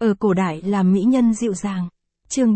ở cổ đại làm mỹ nhân dịu dàng. Chương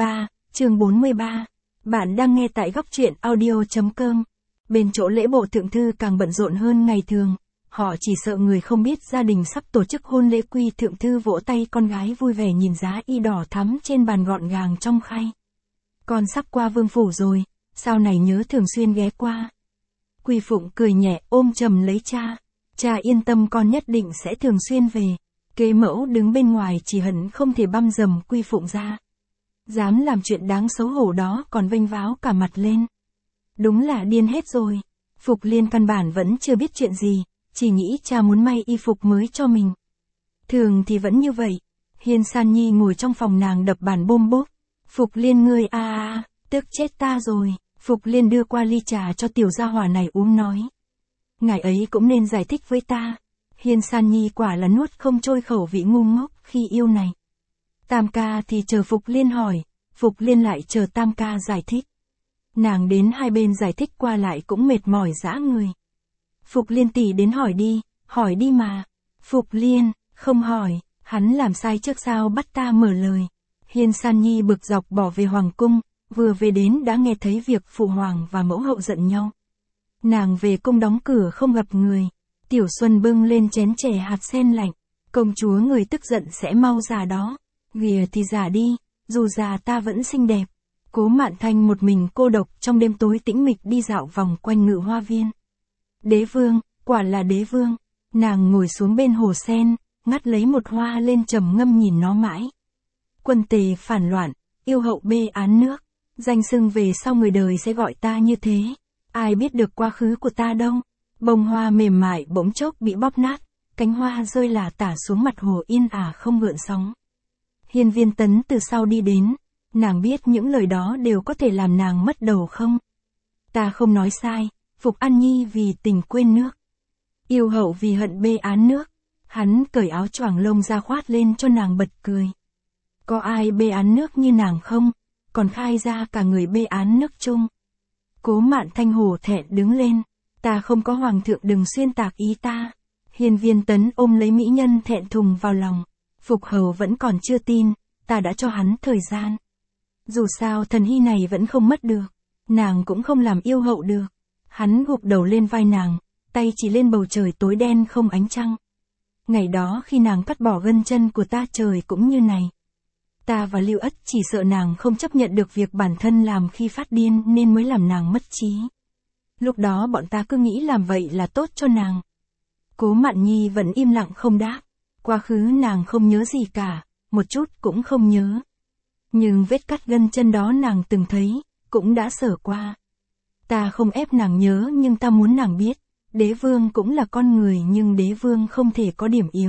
43. Bạn đang nghe tại góc truyện audio.com. Bên chỗ lễ bộ thượng thư càng bận rộn hơn ngày thường. Họ chỉ sợ người không biết gia đình sắp tổ chức hôn lễ, Quy thượng thư vỗ tay con gái vui vẻ nhìn giá y đỏ thắm trên bàn gọn gàng trong khay. Con sắp qua vương phủ rồi, sau này nhớ thường xuyên ghé qua. Quy Phụng cười nhẹ ôm chầm lấy cha. Cha yên tâm, con nhất định sẽ thường xuyên về. Kế mẫu đứng bên ngoài chỉ hận không thể băm dầm Quy Phụng ra. Dám làm chuyện đáng xấu hổ đó còn vênh váo cả mặt lên. Đúng là điên hết rồi. Phục Liên căn bản vẫn chưa biết chuyện gì, chỉ nghĩ cha muốn may y phục mới cho mình. Thường thì vẫn như vậy. Hiên San Nhi ngồi trong phòng nàng đập bàn bôm bốp. Phục Liên ngươi tức chết ta rồi. Phục Liên đưa qua ly trà cho tiểu gia hỏa này uống nói. Ngài ấy cũng nên giải thích với ta. Hiên San Nhi quả là nuốt không trôi khẩu vị ngu ngốc khi yêu này. Tam ca thì chờ Phục Liên hỏi, Phục Liên lại chờ Tam ca giải thích. Nàng đến hai bên giải thích qua lại cũng mệt mỏi dã người. Phục Liên tỷ đến hỏi đi mà. Phục Liên, không hỏi, hắn làm sai trước sao bắt ta mở lời. Hiên San Nhi bực dọc bỏ về hoàng cung, vừa về đến đã nghe thấy việc phụ hoàng và mẫu hậu giận nhau. Nàng về cung đóng cửa không gặp người. Tiểu Xuân bưng lên chén chè hạt sen lạnh. Công chúa người tức giận sẽ mau già đó. Ghìa thì già đi, dù già ta vẫn xinh đẹp. Cố Mạn Thanh một mình cô độc trong đêm tối tĩnh mịch đi dạo vòng quanh Ngự Hoa Viên. Đế vương, quả là đế vương. Nàng ngồi xuống bên hồ sen, ngắt lấy một hoa lên trầm ngâm nhìn nó mãi. Quân tề phản loạn, yêu hậu bê án nước. Danh xưng về sau người đời sẽ gọi ta như thế. Ai biết được quá khứ của ta đâu. Bông hoa mềm mại bỗng chốc bị bóp nát, cánh hoa rơi lả tả xuống mặt hồ yên ả không gợn sóng. Hiên Viên Tấn từ sau đi đến, nàng biết những lời đó đều có thể làm nàng mất đầu không? Ta không nói sai, Phục An Nhi vì tình quên nước. Yêu hậu vì hận bê án nước, hắn cởi áo choàng lông ra khoát lên cho nàng bật cười. Có ai bê án nước như nàng không? Còn khai ra cả người bê án nước chung. Cố Mạn Thanh hổ thẹn đứng lên. Ta không có hoàng thượng đừng xuyên tạc ý ta. Hiên Viên Tấn ôm lấy mỹ nhân thẹn thùng vào lòng. Phục hầu vẫn còn chưa tin, ta đã cho hắn thời gian. Dù sao thần hy này vẫn không mất được. Nàng cũng không làm yêu hậu được. Hắn gục đầu lên vai nàng, tay chỉ lên bầu trời tối đen không ánh trăng. Ngày đó khi nàng cắt bỏ gân chân của ta trời cũng như này. Ta và Lưu Ất chỉ sợ nàng không chấp nhận được việc bản thân làm khi phát điên nên mới làm nàng mất trí. Lúc đó bọn ta cứ nghĩ làm vậy là tốt cho nàng. Cố Mạn Nhi vẫn im lặng không đáp. Quá khứ nàng không nhớ gì cả, một chút cũng không nhớ. Nhưng vết cắt gân chân đó nàng từng thấy, cũng đã sở qua. Ta không ép nàng nhớ nhưng ta muốn nàng biết, đế vương cũng là con người nhưng đế vương không thể có điểm yếu.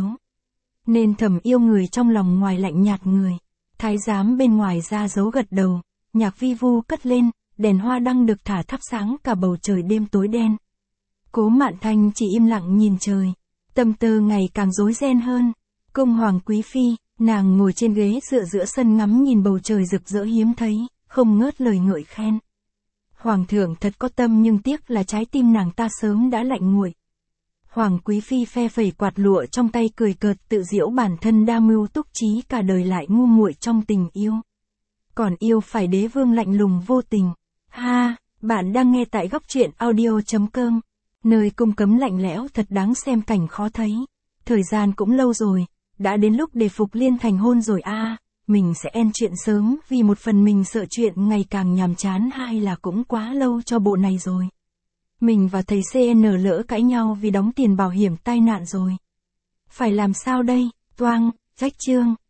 Nên thầm yêu người trong lòng ngoài lạnh nhạt người. Thái giám bên ngoài ra dấu gật đầu, nhạc vi vu cất lên. Đèn hoa đăng được thả thắp sáng cả bầu trời đêm tối đen. Cố Mạn Thanh chỉ im lặng nhìn trời. Tâm tư ngày càng rối ren hơn. Cung hoàng quý phi, nàng ngồi trên ghế dựa giữa sân ngắm nhìn bầu trời rực rỡ hiếm thấy, không ngớt lời ngợi khen. Hoàng thượng thật có tâm nhưng tiếc là trái tim nàng ta sớm đã lạnh nguội. Hoàng quý phi phe phẩy quạt lụa trong tay cười cợt tự giễu bản thân đa mưu túc trí cả đời lại ngu muội trong tình yêu. Còn yêu phải đế vương lạnh lùng vô tình. Bạn đang nghe tại góc truyện audio.com. Nơi cung cấm lạnh lẽo thật đáng xem cảnh khó thấy. Thời gian cũng lâu rồi, đã đến lúc để Phục Liên thành hôn rồi mình sẽ end chuyện sớm vì một phần mình sợ chuyện ngày càng nhàm chán, hai là cũng quá lâu cho bộ này rồi. Mình và thầy CN lỡ cãi nhau vì đóng tiền bảo hiểm tai nạn rồi. Phải làm sao đây, toang, rách chương.